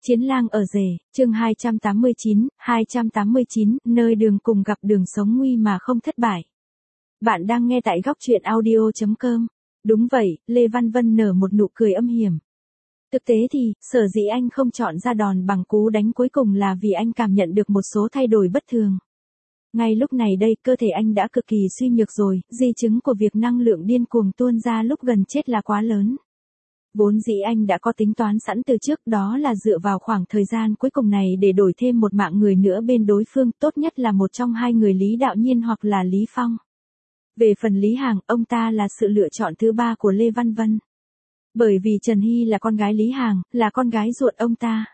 Chiến lang ở rể, chương 289, nơi đường cùng gặp đường sống nguy mà không thất bại. Bạn đang nghe tại góc truyện audio.com. Đúng vậy, Lê Văn Vân nở một nụ cười âm hiểm. Thực tế thì, sở dĩ anh không chọn ra đòn bằng cú đánh cuối cùng là vì anh cảm nhận được một số thay đổi bất thường. Ngay lúc này đây, cơ thể anh đã cực kỳ suy nhược rồi, di chứng của việc năng lượng điên cuồng tuôn ra lúc gần chết là quá lớn. Vốn dĩ anh đã có tính toán sẵn từ trước, đó là dựa vào khoảng thời gian cuối cùng này để đổi thêm một mạng người nữa bên đối phương, tốt nhất là một trong hai người Lý Đạo Nhiên hoặc là Lý Phong. Về phần Lý Hàng, ông ta là sự lựa chọn thứ ba của Lê Văn Vân. Bởi vì Trần Hy là con gái Lý Hàng, là con gái ruột ông ta.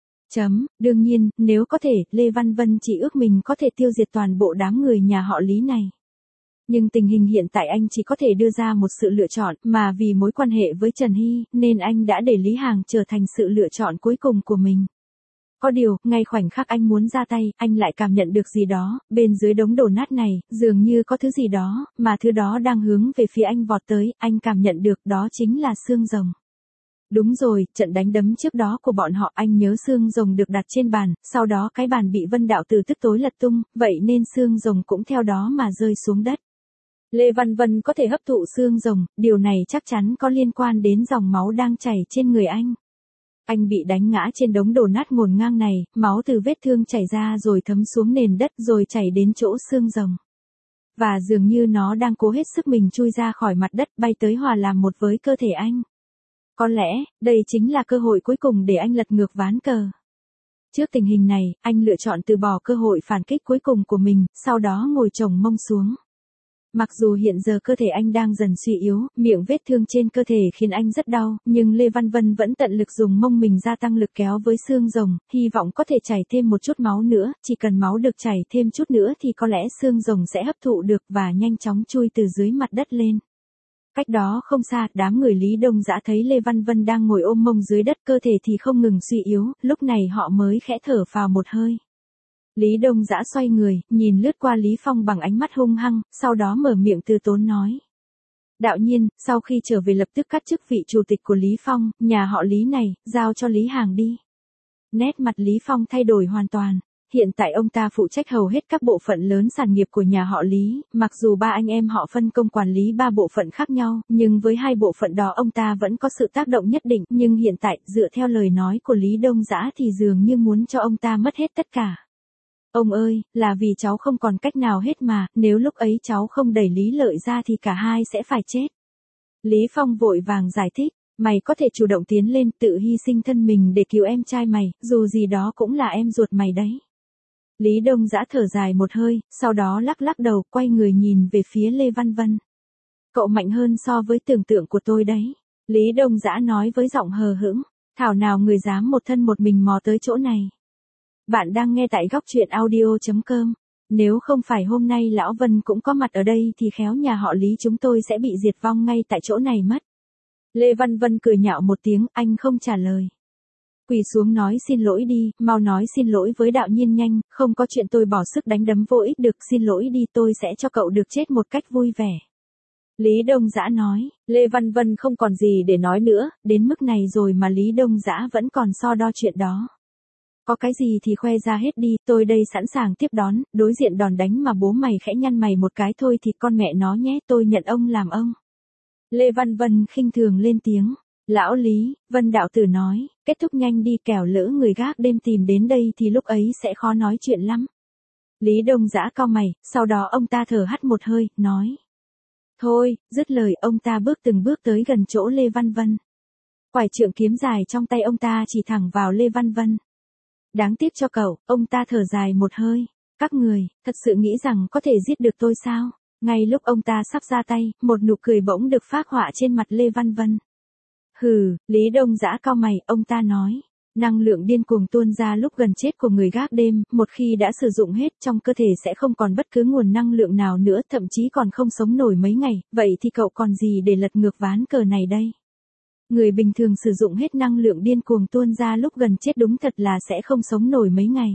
Đương nhiên, nếu có thể, Lê Văn Vân chỉ ước mình có thể tiêu diệt toàn bộ đám người nhà họ Lý này. Nhưng tình hình hiện tại anh chỉ có thể đưa ra một sự lựa chọn, mà vì mối quan hệ với Trần Hy, nên anh đã để Lý Hàng trở thành sự lựa chọn cuối cùng của mình. Có điều, ngay khoảnh khắc anh muốn ra tay, anh lại cảm nhận được gì đó, bên dưới đống đổ nát này, dường như có thứ gì đó, mà thứ đó đang hướng về phía anh vọt tới, anh cảm nhận được đó chính là xương rồng. Đúng rồi, trận đánh đấm trước đó của bọn họ, anh nhớ xương rồng được đặt trên bàn, sau đó cái bàn bị Vân Đạo Tử tức tối lật tung, vậy nên xương rồng cũng theo đó mà rơi xuống đất. Lê Văn Vân có thể hấp thụ xương rồng, điều này chắc chắn có liên quan đến dòng máu đang chảy trên người anh. Anh bị đánh ngã trên đống đổ nát ngổn ngang này, máu từ vết thương chảy ra rồi thấm xuống nền đất rồi chảy đến chỗ xương rồng. Và dường như nó đang cố hết sức mình chui ra khỏi mặt đất, bay tới hòa làm một với cơ thể anh. Có lẽ, đây chính là cơ hội cuối cùng để anh lật ngược ván cờ. Trước tình hình này, anh lựa chọn từ bỏ cơ hội phản kích cuối cùng của mình, sau đó ngồi chồng mông xuống. Mặc dù hiện giờ cơ thể anh đang dần suy yếu, miệng vết thương trên cơ thể khiến anh rất đau, nhưng Lê Văn Vân vẫn tận lực dùng mông mình gia tăng lực kéo với xương rồng, hy vọng có thể chảy thêm một chút máu nữa, chỉ cần máu được chảy thêm chút nữa thì có lẽ xương rồng sẽ hấp thụ được và nhanh chóng chui từ dưới mặt đất lên. Cách đó không xa, đám người Lý Đông Dã thấy Lê Văn Vân đang ngồi ôm mông dưới đất, cơ thể thì không ngừng suy yếu, lúc này họ mới khẽ thở phào một hơi. Lý Đông Dã xoay người, nhìn lướt qua Lý Phong bằng ánh mắt hung hăng, sau đó mở miệng từ tốn nói. Đạo Nhiên, sau khi trở về lập tức cắt chức vị chủ tịch của Lý Phong, nhà họ Lý này, giao cho Lý Hàng đi. Nét mặt Lý Phong thay đổi hoàn toàn. Hiện tại ông ta phụ trách hầu hết các bộ phận lớn sản nghiệp của nhà họ Lý, mặc dù ba anh em họ phân công quản lý ba bộ phận khác nhau, nhưng với hai bộ phận đó ông ta vẫn có sự tác động nhất định, nhưng hiện tại, dựa theo lời nói của Lý Đông Dã thì dường như muốn cho ông ta mất hết tất cả. Ông ơi, là vì cháu không còn cách nào hết mà, nếu lúc ấy cháu không đẩy Lý Lợi ra thì cả hai sẽ phải chết. Lý Phong vội vàng giải thích, mày có thể chủ động tiến lên tự hy sinh thân mình để cứu em trai mày, dù gì đó cũng là em ruột mày đấy. Lý Đông Dã thở dài một hơi, sau đó lắc lắc đầu, quay người nhìn về phía Lê Văn Vân. Cậu mạnh hơn so với tưởng tượng của tôi đấy. Lý Đông Dã nói với giọng hờ hững, thảo nào người dám một thân một mình mò tới chỗ này. Bạn đang nghe tại góc truyện audio.com. Nếu không phải hôm nay Lão Vân cũng có mặt ở đây thì khéo nhà họ Lý chúng tôi sẽ bị diệt vong ngay tại chỗ này mất. Lê Văn Vân cười nhạo một tiếng, anh không trả lời. Quỳ xuống nói xin lỗi đi, mau nói xin lỗi với Đạo Nhiên nhanh, không có chuyện tôi bỏ sức đánh đấm vô ích được, xin lỗi đi, tôi sẽ cho cậu được chết một cách vui vẻ. Lý Đông Dã nói, Lê Văn Vân không còn gì để nói nữa, đến mức này rồi mà Lý Đông Dã vẫn còn so đo chuyện đó. Có cái gì thì khoe ra hết đi, tôi đây sẵn sàng tiếp đón, đối diện đòn đánh mà bố mày khẽ nhăn mày một cái thôi thì con mẹ nó nhé, tôi nhận ông làm ông. Lê Văn Vân khinh thường lên tiếng. Lão Lý, Vân Đạo Tử nói, kết thúc nhanh đi kẻo lỡ người gác đêm tìm đến đây thì lúc ấy sẽ khó nói chuyện lắm. Lý Đông Dã cau mày, sau đó ông ta thở hắt một hơi, nói. Thôi, dứt lời ông ta bước từng bước tới gần chỗ Lê Văn Vân. Quải trượng kiếm dài trong tay ông ta chỉ thẳng vào Lê Văn Vân. Đáng tiếc cho cậu, ông ta thở dài một hơi. Các người, thật sự nghĩ rằng có thể giết được tôi sao? Ngay lúc ông ta sắp ra tay, một nụ cười bỗng được phác họa trên mặt Lê Văn Vân. Hừ, Lý Đông Dã cau mày, ông ta nói. Năng lượng điên cuồng tuôn ra lúc gần chết của người gác đêm, một khi đã sử dụng hết trong cơ thể sẽ không còn bất cứ nguồn năng lượng nào nữa, thậm chí còn không sống nổi mấy ngày, vậy thì cậu còn gì để lật ngược ván cờ này đây? Người bình thường sử dụng hết năng lượng điên cuồng tuôn ra lúc gần chết đúng thật là sẽ không sống nổi mấy ngày.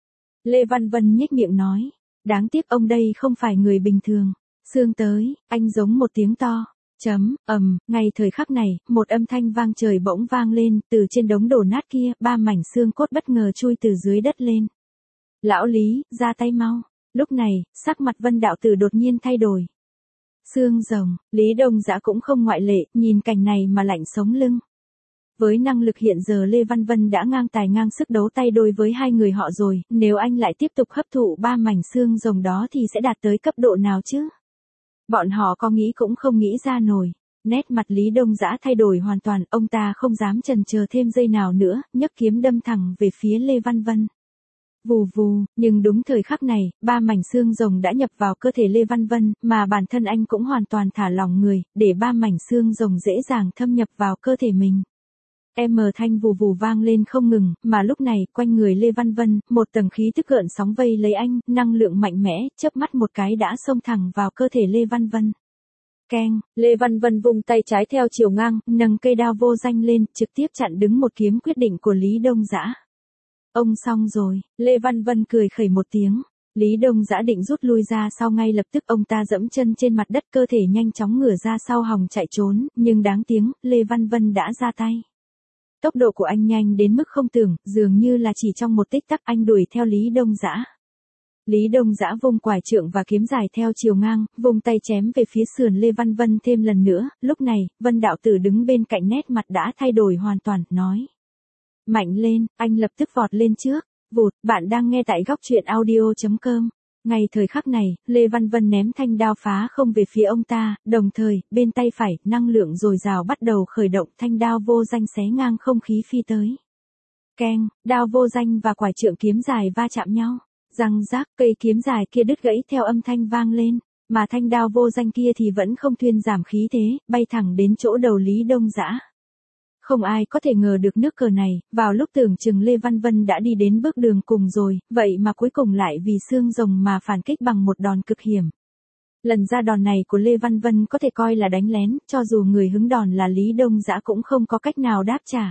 Lê Văn Vân nhếch miệng nói, đáng tiếc ông đây không phải người bình thường. Sương tới, anh giống một tiếng to. Ngay thời khắc này, một âm thanh vang trời bỗng vang lên, từ trên đống đổ nát kia, 3 mảnh xương cốt bất ngờ chui từ dưới đất lên. Lão Lý, ra tay mau. Lúc này, sắc mặt Vân đạo tử đột nhiên thay đổi. Xương rồng, Lý Đông Dã cũng không ngoại lệ, nhìn cảnh này mà lạnh sống lưng. Với năng lực hiện giờ Lê Văn Vân đã ngang tài ngang sức đấu tay đôi với hai người họ rồi, nếu anh lại tiếp tục hấp thụ 3 mảnh xương rồng đó thì sẽ đạt tới cấp độ nào chứ? Bọn họ có nghĩ cũng không nghĩ ra nổi. Nét mặt Lý Đông Dã thay đổi hoàn toàn, ông ta không dám chần chờ thêm giây nào nữa, nhấc kiếm đâm thẳng về phía Lê Văn Vân. Vù vù, nhưng đúng thời khắc này, 3 mảnh xương rồng đã nhập vào cơ thể Lê Văn Vân, mà bản thân anh cũng hoàn toàn thả lỏng người, để 3 mảnh xương rồng dễ dàng thâm nhập vào cơ thể mình. Thanh vù vù vang lên không ngừng, mà lúc này, quanh người Lê Văn Vân, một tầng khí tức gợn sóng vây lấy anh, năng lượng mạnh mẽ, chớp mắt một cái đã xông thẳng vào cơ thể Lê Văn Vân. Keng, Lê Văn Vân vung tay trái theo chiều ngang, nâng cây đao vô danh lên, trực tiếp chặn đứng một kiếm quyết định của Lý Đông Dã. Ông xong rồi, Lê Văn Vân cười khẩy một tiếng. Lý Đông Dã định rút lui ra sau, ngay lập tức ông ta dẫm chân trên mặt đất, cơ thể nhanh chóng ngửa ra sau hòng chạy trốn, nhưng đáng tiếng, Lê Văn Vân đã ra tay. Tốc độ của anh nhanh đến mức không tưởng, dường như là chỉ trong một tích tắc anh đuổi theo Lý Đông Dã. Lý Đông Dã vung quải trượng và kiếm dài theo chiều ngang, vung tay chém về phía sườn Lê Văn Vân thêm lần nữa, lúc này, Vân đạo tử đứng bên cạnh nét mặt đã thay đổi hoàn toàn, nói. Mạnh lên, anh lập tức vọt lên trước. Vụt, bạn đang nghe tại góc truyện audio.com. Ngay thời khắc này, Lê Văn Vân ném thanh đao phá không về phía ông ta, đồng thời, bên tay phải, năng lượng dồi dào bắt đầu khởi động, thanh đao vô danh xé ngang không khí phi tới. Keng, đao vô danh và quải trượng kiếm dài va chạm nhau. Răng rác, cây kiếm dài kia đứt gãy theo âm thanh vang lên, mà thanh đao vô danh kia thì vẫn không thuyên giảm khí thế, bay thẳng đến chỗ đầu Lý Đông Dã. Không ai có thể ngờ được nước cờ này, vào lúc tưởng chừng Lê Văn Vân đã đi đến bước đường cùng rồi, vậy mà cuối cùng lại vì xương rồng mà phản kích bằng một đòn cực hiểm. Lần ra đòn này của Lê Văn Vân có thể coi là đánh lén, cho dù người hứng đòn là Lý Đông Dã cũng không có cách nào đáp trả.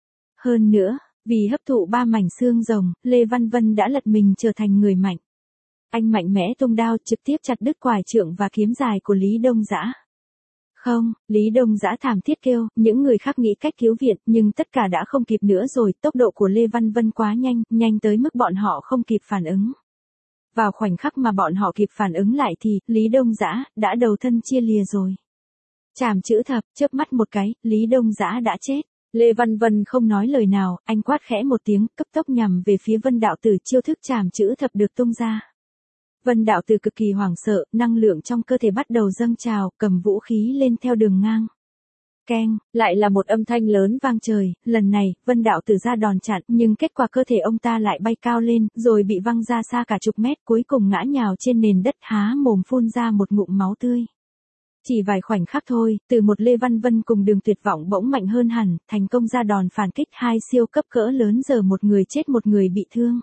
Hơn nữa, vì hấp thụ 3 mảnh xương rồng, Lê Văn Vân đã lật mình trở thành người mạnh. Anh mạnh mẽ tung đao trực tiếp chặt đứt quải trượng và kiếm dài của Lý Đông Dã. Không, Lý Đông Dã thảm thiết kêu, những người khác nghĩ cách cứu viện, nhưng tất cả đã không kịp nữa rồi, tốc độ của Lê Văn Vân quá nhanh, nhanh tới mức bọn họ không kịp phản ứng. Vào khoảnh khắc mà bọn họ kịp phản ứng lại thì, Lý Đông Dã đã đầu thân chia lìa rồi. Trảm chữ thập, chớp mắt một cái, Lý Đông Dã đã chết. Lê Văn Vân không nói lời nào, anh quát khẽ một tiếng, cấp tốc nhằm về phía Vân đạo tử, chiêu thức trảm chữ thập được tung ra. Vân đạo tử cực kỳ hoảng sợ, năng lượng trong cơ thể bắt đầu dâng trào, cầm vũ khí lên theo đường ngang. Keng, lại là một âm thanh lớn vang trời, lần này, Vân đạo tử ra đòn chặn, nhưng kết quả cơ thể ông ta lại bay cao lên, rồi bị văng ra xa cả chục mét, cuối cùng ngã nhào trên nền đất, há mồm phun ra một ngụm máu tươi. Chỉ vài khoảnh khắc thôi, từ một Lê Văn Vân cùng Đường Tuyệt Vọng bỗng mạnh hơn hẳn, thành công ra đòn phản kích, hai siêu cấp cỡ lớn, giờ một người chết một người bị thương.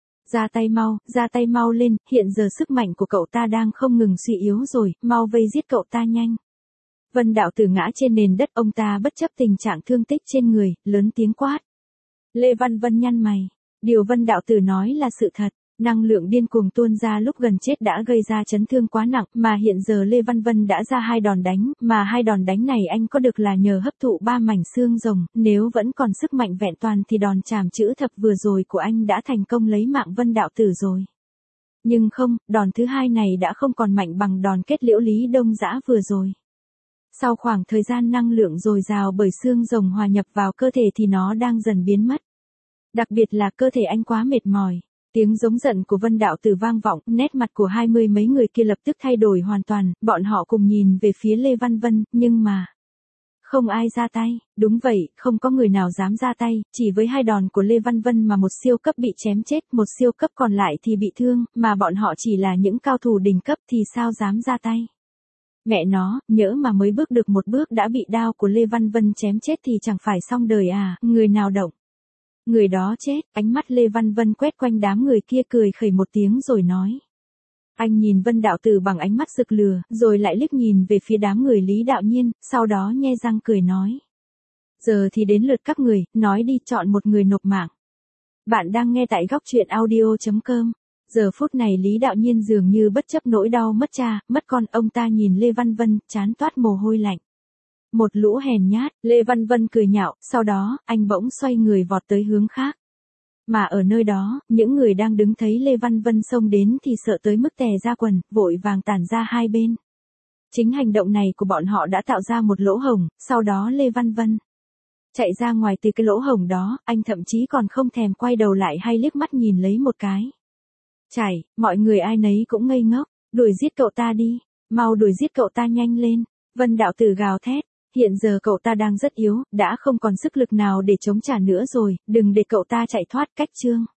Ra tay mau lên, hiện giờ sức mạnh của cậu ta đang không ngừng suy yếu rồi, mau vây giết cậu ta nhanh. Vân đạo tử ngã trên nền đất, ông ta bất chấp tình trạng thương tích trên người, lớn tiếng quát. Lê Văn Vân nhăn mày, điều Vân đạo tử nói là sự thật. Năng lượng điên cuồng tuôn ra lúc gần chết đã gây ra chấn thương quá nặng, mà hiện giờ Lê Văn Vân đã ra 2 đòn đánh, mà 2 đòn đánh này anh có được là nhờ hấp thụ 3 mảnh xương rồng, nếu vẫn còn sức mạnh vẹn toàn thì đòn trảm chữ thập vừa rồi của anh đã thành công lấy mạng Vân đạo tử rồi. Nhưng không, đòn thứ hai này đã không còn mạnh bằng đòn kết liễu Lý Đông Dã vừa rồi. Sau khoảng thời gian năng lượng dồi dào bởi xương rồng hòa nhập vào cơ thể thì nó đang dần biến mất. Đặc biệt là cơ thể anh quá mệt mỏi. Tiếng giống giận của Vân đạo tử vang vọng, nét mặt của 20 mấy người kia lập tức thay đổi hoàn toàn, bọn họ cùng nhìn về phía Lê Văn Vân, nhưng mà không ai ra tay, đúng vậy, không có người nào dám ra tay, chỉ với 2 đòn của Lê Văn Vân mà một siêu cấp bị chém chết, một siêu cấp còn lại thì bị thương, mà bọn họ chỉ là những cao thủ đỉnh cấp thì sao dám ra tay. Mẹ nó, nhỡ mà mới bước được một bước đã bị đao của Lê Văn Vân chém chết thì chẳng phải xong đời à, người nào động. Người đó chết, ánh mắt Lê Văn Vân quét quanh đám người kia, cười khẩy một tiếng rồi nói. Anh nhìn Vân đạo tử bằng ánh mắt rực lửa, rồi lại liếc nhìn về phía đám người Lý Đạo Nhiên, sau đó nhe răng cười nói. Giờ thì đến lượt các người, nói đi, chọn một người nộp mạng. Bạn đang nghe tại góc truyện audio.com. Giờ phút này Lý Đạo Nhiên dường như bất chấp nỗi đau mất cha, mất con, ông ta nhìn Lê Văn Vân, trán toát mồ hôi lạnh. Một lũ hèn nhát, Lê Văn Vân cười nhạo, sau đó, anh bỗng xoay người vọt tới hướng khác. Mà ở nơi đó, những người đang đứng thấy Lê Văn Vân xông đến thì sợ tới mức tè ra quần, vội vàng tản ra hai bên. Chính hành động này của bọn họ đã tạo ra một lỗ hổng, sau đó Lê Văn Vân chạy ra ngoài từ cái lỗ hổng đó, anh thậm chí còn không thèm quay đầu lại hay liếc mắt nhìn lấy một cái. Chảy, mọi người ai nấy cũng ngây ngốc, đuổi giết cậu ta đi, mau đuổi giết cậu ta nhanh lên, Vân đạo tử gào thét, hiện giờ cậu ta đang rất yếu, đã không còn sức lực nào để chống trả nữa rồi, đừng để cậu ta chạy thoát cách chương.